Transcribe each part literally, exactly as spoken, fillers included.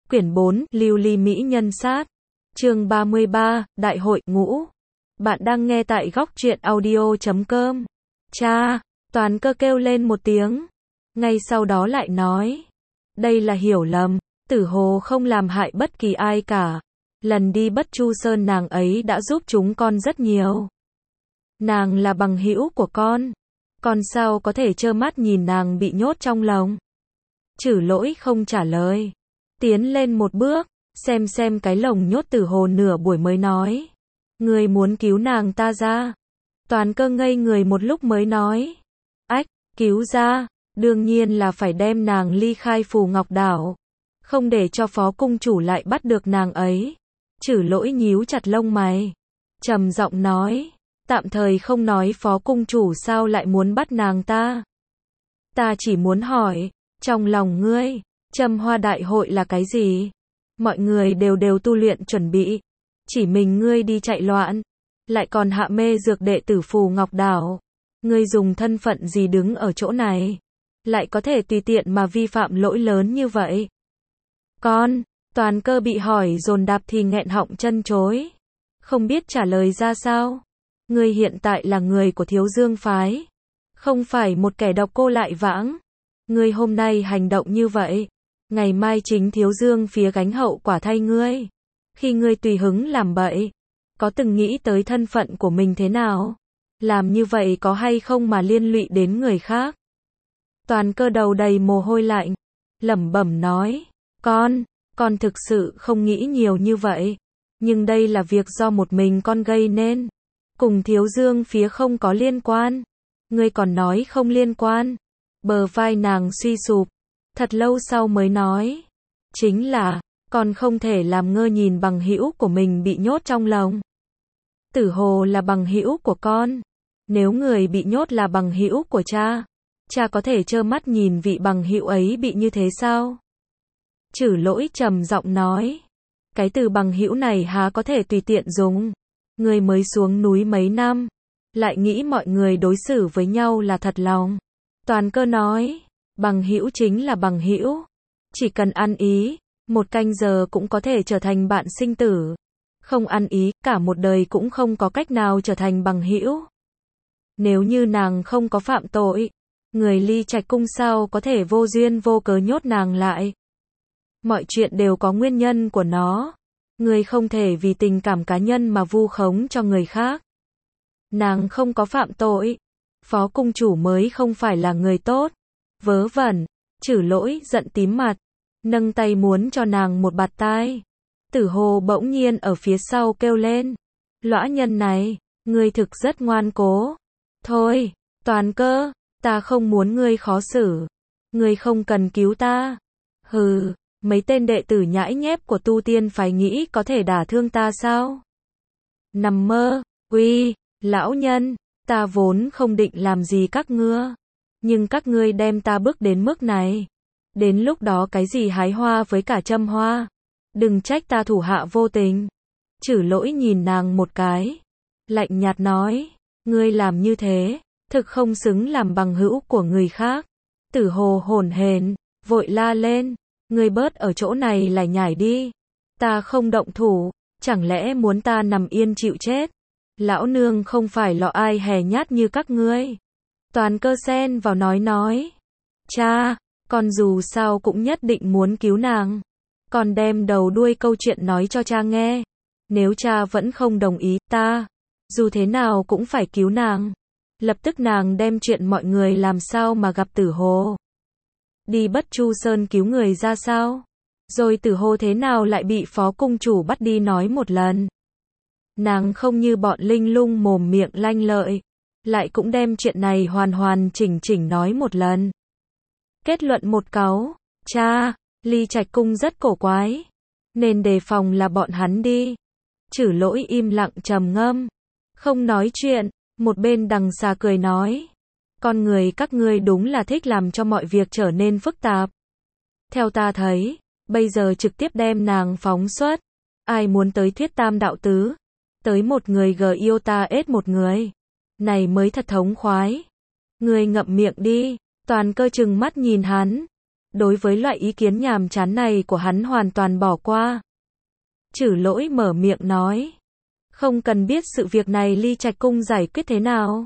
Quyển bốn, Lưu ly mỹ nhân sát. Chương ba mươi ba, Đại hội ngũ. Bạn đang nghe tại góc truyện audio chấm com. Cha, Toàn Cơ kêu lên một tiếng. Ngay sau đó lại nói. Đây là hiểu lầm, Tử Hồ không làm hại bất kỳ ai cả. Lần đi Bất Chu Sơn nàng ấy đã giúp chúng con rất nhiều. Nàng là bằng hữu của con. Con sao có thể trơ mắt nhìn nàng bị nhốt trong lồng? Trử Lỗi không trả lời. Tiến lên một bước, xem xem cái lồng nhốt Tử Hồ nửa buổi mới nói. Người muốn cứu nàng ta ra. Toàn Cơ ngây người một lúc mới nói. Ách, cứu ra, đương nhiên là phải đem nàng ly khai Phù Ngọc Đảo. Không để cho Phó Cung Chủ lại bắt được nàng ấy. Trử Lỗi nhíu chặt lông mày. Trầm giọng nói. Tạm thời không nói Phó Cung Chủ sao lại muốn bắt nàng ta. Ta chỉ muốn hỏi, trong lòng ngươi, Trầm Hoa Đại hội là cái gì? Mọi người đều đều tu luyện chuẩn bị. Chỉ mình ngươi đi chạy loạn. Lại còn hạ mê dược đệ tử Phù Ngọc Đảo. Ngươi dùng thân phận gì đứng ở chỗ này? Lại có thể tùy tiện mà vi phạm lỗi lớn như vậy? Con, Toàn Cơ bị hỏi dồn đạp thì nghẹn họng chân chối. Không biết trả lời ra sao. Ngươi hiện tại là người của Thiếu Dương phái. Không phải một kẻ độc cô lại vãng. Ngươi hôm nay hành động như vậy. Ngày mai chính Thiếu Dương phía gánh hậu quả thay ngươi. Khi ngươi tùy hứng làm bậy. Có từng nghĩ tới thân phận của mình thế nào? Làm như vậy có hay không mà liên lụy đến người khác? Toàn Cơ đầu đầy mồ hôi lạnh. Lẩm bẩm nói. Con, con thực sự không nghĩ nhiều như vậy. Nhưng đây là việc do một mình con gây nên. Cùng Thiếu Dương phía không có liên quan. Ngươi còn nói không liên quan. Bờ vai nàng suy sụp. Thật lâu sau mới nói. Chính là, con không thể làm ngơ nhìn bằng hữu của mình bị nhốt trong lồng. Tử Hồ là bằng hữu của con. Nếu người bị nhốt là bằng hữu của cha, cha có thể trơ mắt nhìn vị bằng hữu ấy bị như thế sao? Trử Lỗi trầm giọng nói. Cái từ bằng hữu này há có thể tùy tiện dùng. Người mới xuống núi mấy năm, lại nghĩ mọi người đối xử với nhau là thật lòng. Toàn Cơ nói. Bằng hữu chính là bằng hữu. Chỉ cần ăn ý, một canh giờ cũng có thể trở thành bạn sinh tử. Không ăn ý, cả một đời cũng không có cách nào trở thành bằng hữu. Nếu như nàng không có phạm tội, người Ly Trạch Cung sao có thể vô duyên vô cớ nhốt nàng lại. Mọi chuyện đều có nguyên nhân của nó. Người không thể vì tình cảm cá nhân mà vu khống cho người khác. Nàng không có phạm tội. Phó Cung Chủ mới không phải là người tốt. Vớ vẩn. Trử Lỗi giận tím mặt. Nâng tay muốn cho nàng một bạt tai. Tử Hồ bỗng nhiên ở phía sau kêu lên. Lõa nhân này, ngươi thực rất ngoan cố. Thôi, Toàn Cơ, ta không muốn ngươi khó xử. Ngươi không cần cứu ta. Hừ, mấy tên đệ tử nhãi nhép của tu tiên phái nghĩ có thể đả thương ta sao? Nằm mơ, uy, lão nhân, ta vốn không định làm gì các ngươi. Nhưng các ngươi đem ta bước đến mức này. Đến lúc đó cái gì hái hoa với cả châm hoa. Đừng trách ta thủ hạ vô tình. Trử Lỗi nhìn nàng một cái. Lạnh nhạt nói. Ngươi làm như thế, thực không xứng làm bằng hữu của người khác. Tử Hồ hổn hển, vội la lên. Ngươi bớt ở chỗ này lải nhải đi. Ta không động thủ, chẳng lẽ muốn ta nằm yên chịu chết? Lão nương không phải lọ ai hè nhát như các ngươi. Toàn Cơ xen vào nói nói. Cha, con dù sao cũng nhất định muốn cứu nàng. Con đem đầu đuôi câu chuyện nói cho cha nghe. Nếu cha vẫn không đồng ý, ta, dù thế nào cũng phải cứu nàng. Lập tức nàng đem chuyện mọi người làm sao mà gặp Tử Hồ. Đi Bất Chu Sơn cứu người ra sao? Rồi Tử Hồ thế nào lại bị Phó Cung Chủ bắt đi nói một lần. Nàng không như bọn linh lung mồm miệng lanh lợi. Lại cũng đem chuyện này hoàn hoàn chỉnh chỉnh nói một lần. Kết luận một cáu. Cha, Ly Trạch Cung rất cổ quái. Nên đề phòng là bọn hắn đi. Trử Lỗi im lặng trầm ngâm. Không nói chuyện. Một bên Đằng Xà cười nói. Con người các ngươi đúng là thích làm cho mọi việc trở nên phức tạp. Theo ta thấy, bây giờ trực tiếp đem nàng phóng xuất. Ai muốn tới thuyết tam đạo tứ. Tới một người gờ yêu ta ết một người. Này mới thật thống khoái. Ngươi ngậm miệng đi. Toàn Cơ trừng mắt nhìn hắn. đối với loại ý kiến nhàm chán này của hắn hoàn toàn bỏ qua. Trử Lỗi mở miệng nói, không cần biết sự việc này Ly Trạch Cung giải quyết thế nào.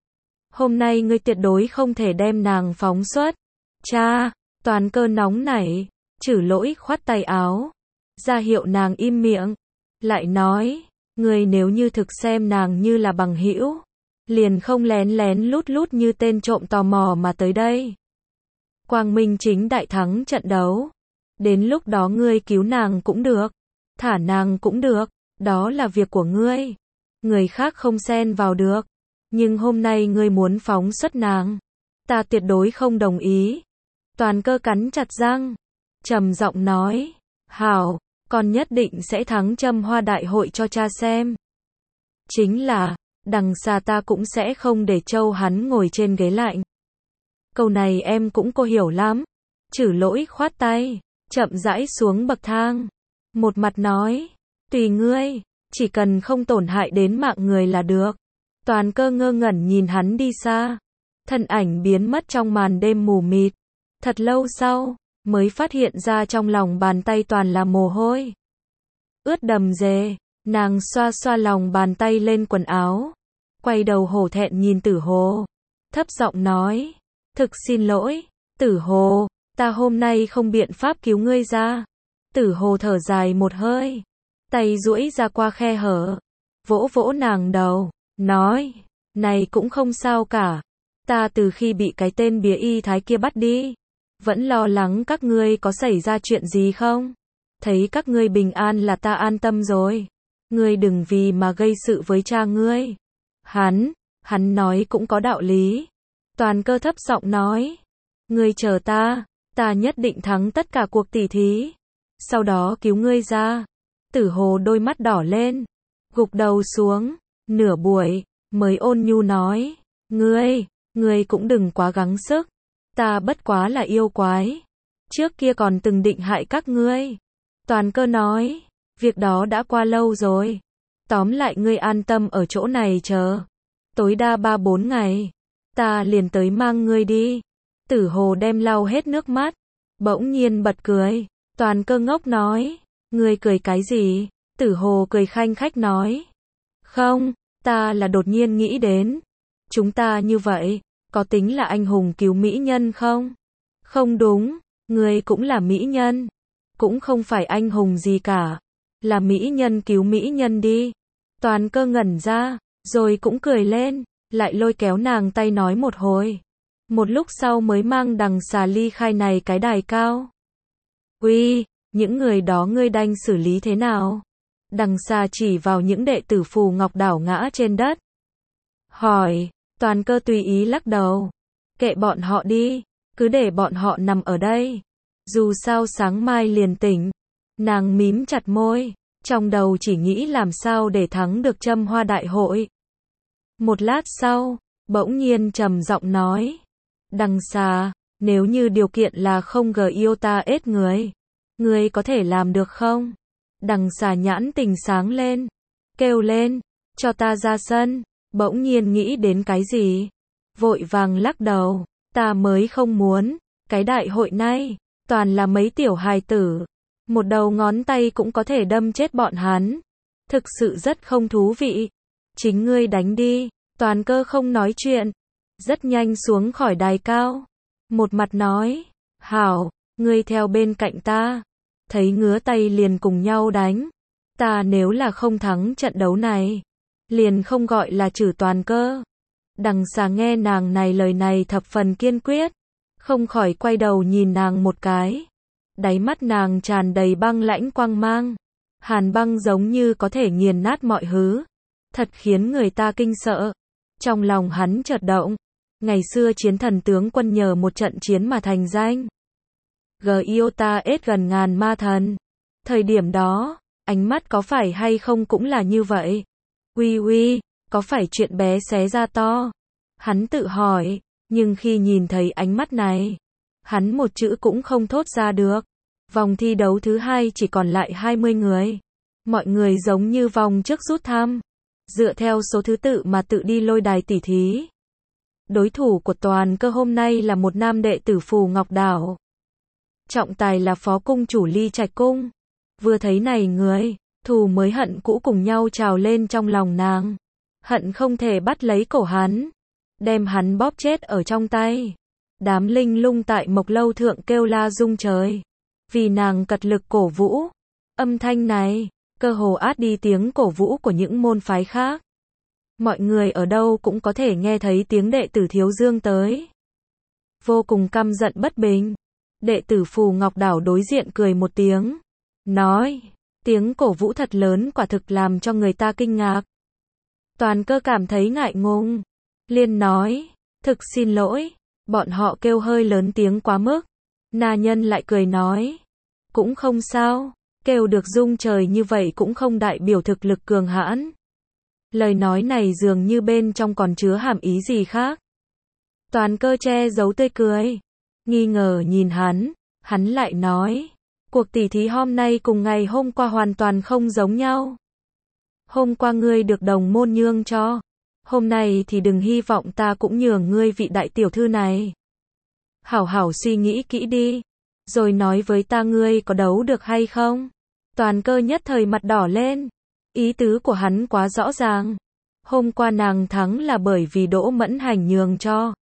Hôm nay ngươi tuyệt đối không thể đem nàng phóng xuất. Cha, Toàn Cơ nóng nảy, Trử Lỗi khoát tay áo, ra hiệu nàng im miệng, lại nói, ngươi nếu như thực xem nàng như là bằng hữu, liền không lén lén lút lút như tên trộm tò mò mà tới đây. Quang minh chính đại thắng trận đấu, đến lúc đó ngươi cứu nàng cũng được, thả nàng cũng được, đó là việc của ngươi, người khác không xen vào được, nhưng hôm nay ngươi muốn phóng xuất nàng, ta tuyệt đối không đồng ý. Toàn Cơ cắn chặt răng, trầm giọng nói, hảo, con nhất định sẽ thắng Châm Hoa đại hội cho cha xem. Chính là, đằng xa ta cũng sẽ không để Châu hắn ngồi trên ghế lạnh. Câu này em cũng cô hiểu lắm. Trử Lỗi khoát tay, chậm rãi xuống bậc thang, một mặt nói, tùy ngươi, chỉ cần không tổn hại đến mạng người là được. Toàn Cơ ngơ ngẩn nhìn hắn đi xa, thân ảnh biến mất trong màn đêm mù mịt. Thật lâu sau, mới phát hiện ra trong lòng bàn tay toàn là mồ hôi. Ướt đầm dề, nàng xoa xoa lòng bàn tay lên quần áo, quay đầu hổ thẹn nhìn Tử Hồ, thấp giọng nói, thực xin lỗi, Tử Hồ, ta hôm nay không biện pháp cứu ngươi ra. Tử Hồ thở dài một hơi, tay duỗi ra qua khe hở, vỗ vỗ nàng đầu, nói, này cũng không sao cả, ta từ khi bị cái tên bía y thái kia bắt đi, vẫn lo lắng các ngươi có xảy ra chuyện gì không, thấy các ngươi bình an là ta an tâm rồi, ngươi đừng vì mà gây sự với cha ngươi. Hắn, hắn nói cũng có đạo lý. Toàn Cơ thấp giọng nói, ngươi chờ ta, ta nhất định thắng tất cả cuộc tỉ thí, sau đó cứu ngươi ra. Tử Hồ đôi mắt đỏ lên, gục đầu xuống, nửa buổi, mới ôn nhu nói, ngươi, ngươi cũng đừng quá gắng sức, ta bất quá là yêu quái, trước kia còn từng định hại các ngươi. Toàn Cơ nói, việc đó đã qua lâu rồi, tóm lại ngươi an tâm ở chỗ này chờ, tối đa ba bốn ngày, ta liền tới mang ngươi đi. Tử Hồ đem lau hết nước mắt, bỗng nhiên bật cười. Toàn Cơ ngốc nói, ngươi cười cái gì? Tử Hồ cười khanh khách nói, không, ta là đột nhiên nghĩ đến, chúng ta như vậy, có tính là anh hùng cứu mỹ nhân không? Không đúng, ngươi cũng là mỹ nhân, cũng không phải anh hùng gì cả, là mỹ nhân cứu mỹ nhân đi. Toàn Cơ ngẩn ra, rồi cũng cười lên, lại lôi kéo nàng tay nói một hồi. Một lúc sau mới mang đằng xà ly khai này cái đài cao. Uy, những người đó ngươi đành xử lý thế nào? Đằng xà chỉ vào những đệ tử Phù Ngọc đảo ngã trên đất. Hỏi, Toàn Cơ tùy ý lắc đầu. Kệ bọn họ đi, cứ để bọn họ nằm ở đây. Dù sao sáng mai liền tỉnh. Nàng mím chặt môi, trong đầu chỉ nghĩ làm sao để thắng được Châm Hoa đại hội. Một lát sau, bỗng nhiên trầm giọng nói, đằng xà, nếu như điều kiện là không gờ yêu ta ết người, ngươi có thể làm được không? Đằng xà nhãn tình sáng lên, kêu lên, cho ta ra sân. Bỗng nhiên nghĩ đến cái gì, vội vàng lắc đầu, ta mới không muốn, cái đại hội này, toàn là mấy tiểu hài tử, một đầu ngón tay cũng có thể đâm chết bọn hắn, thực sự rất không thú vị, chính ngươi đánh đi. Toàn Cơ không nói chuyện, rất nhanh xuống khỏi đài cao, một mặt nói, hảo, ngươi theo bên cạnh ta, thấy ngứa tay liền cùng nhau đánh, ta nếu là không thắng trận đấu này, liền không gọi là trừ Toàn Cơ. Đằng xà nghe nàng này lời này thập phần kiên quyết, không khỏi quay đầu nhìn nàng một cái, đáy mắt nàng tràn đầy băng lãnh quang mang, hàn băng giống như có thể nghiền nát mọi thứ, thật khiến người ta kinh sợ. Trong lòng hắn chợt động, ngày xưa chiến thần tướng quân nhờ một trận chiến mà thành danh. Giota ết gần ngàn ma thần. Thời điểm đó, ánh mắt có phải hay không cũng là như vậy. Uy uy, có phải chuyện bé xé ra to? Hắn tự hỏi, nhưng khi nhìn thấy ánh mắt này, hắn một chữ cũng không thốt ra được. Vòng thi đấu thứ hai chỉ còn lại hai mươi người. Mọi người giống như vòng trước rút thăm, dựa theo số thứ tự mà tự đi lôi đài tỉ thí. Đối thủ của Toàn Cơ hôm nay là một nam đệ tử Phù Ngọc đảo. trọng tài là phó cung chủ Ly Trạch Cung. Vừa thấy này người, thù mới hận cũ cùng nhau trào lên trong lòng nàng. Hận không thể bắt lấy cổ hắn, đem hắn bóp chết ở trong tay. Đám linh lung tại Mộc Lâu thượng kêu la rung trời, vì nàng cật lực cổ vũ. Âm thanh này, cơ hồ át đi tiếng cổ vũ của những môn phái khác. Mọi người ở đâu cũng có thể nghe thấy tiếng đệ tử Thiếu Dương tới. Vô cùng căm giận bất bình. Đệ tử Phù Ngọc Đảo đối diện cười một tiếng, nói, tiếng cổ vũ thật lớn quả thực làm cho người ta kinh ngạc. Toàn Cơ cảm thấy ngại ngùng, liền nói, thực xin lỗi, bọn họ kêu hơi lớn tiếng quá mức. Na Nhân lại cười nói, cũng không sao, kêu được rung trời như vậy cũng không đại biểu thực lực cường hãn. Lời nói này dường như bên trong còn chứa hàm ý gì khác. Toàn Cơ che giấu tươi cười, nghi ngờ nhìn hắn, hắn lại nói, cuộc tỉ thí hôm nay cùng ngày hôm qua hoàn toàn không giống nhau. Hôm qua ngươi được đồng môn nhường cho, hôm nay thì đừng hy vọng ta cũng nhường ngươi vị đại tiểu thư này. Hảo hảo suy nghĩ kỹ đi, rồi nói với ta ngươi có đấu được hay không. Toàn Cơ nhất thời mặt đỏ lên, ý tứ của hắn quá rõ ràng. Hôm qua nàng thắng là bởi vì Đỗ Mẫn Hành nhường cho.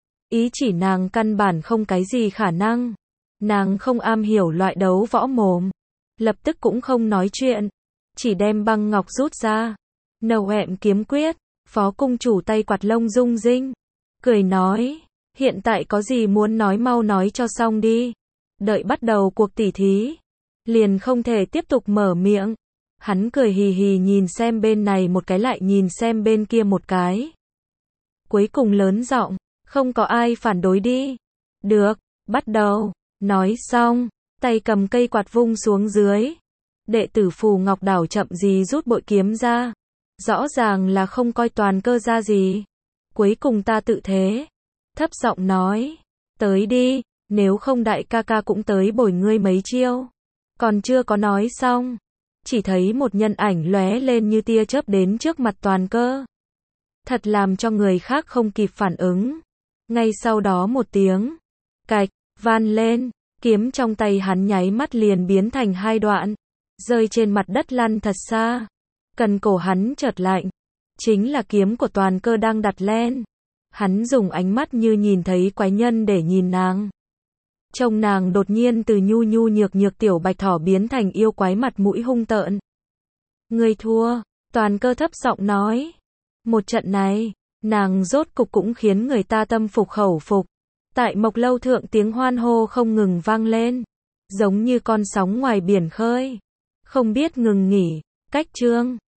Ý chỉ nàng căn bản không cái gì khả năng. Nàng không am hiểu loại đấu võ mồm. Lập tức cũng không nói chuyện, chỉ đem băng ngọc rút ra. Nầu hẹm kiếm quyết, phó cung chủ tay quạt lông rung rinh. Cười nói, hiện tại có gì muốn nói mau nói cho xong đi. Đợi bắt đầu cuộc tỉ thí, liền không thể tiếp tục mở miệng. Hắn cười hì hì nhìn xem bên này một cái lại nhìn xem bên kia một cái. Cuối cùng lớn giọng, không có ai phản đối đi. Được, bắt đầu. Nói xong, tay cầm cây quạt vung xuống dưới. Đệ tử Phù Ngọc Đảo chậm gì rút bội kiếm ra. Rõ ràng là không coi Toàn Cơ ra gì. Cuối cùng ta tự thế. Thấp giọng nói, tới đi, nếu không đại ca ca cũng tới bồi ngươi mấy chiêu. Còn chưa có nói xong, chỉ thấy một nhân ảnh lóe lên như tia chớp đến trước mặt Toàn Cơ. Thật làm cho người khác không kịp phản ứng. Ngay sau đó một tiếng cạch van lên, kiếm trong tay hắn nháy mắt liền biến thành hai đoạn, rơi trên mặt đất lăn thật xa. Cần cổ hắn chợt lạnh, chính là kiếm của Toàn Cơ đang đặt lên. Hắn dùng ánh mắt như nhìn thấy quái nhân để nhìn nàng. Trông nàng đột nhiên từ nhu nhu nhược nhược tiểu bạch thỏ biến thành yêu quái mặt mũi hung tợn. Ngươi thua, Toàn Cơ thấp giọng nói. Một trận này, nàng rốt cục cũng khiến người ta tâm phục khẩu phục. Tại Mộc Lâu thượng tiếng hoan hô không ngừng vang lên, giống như con sóng ngoài biển khơi, không biết ngừng nghỉ. Cách chương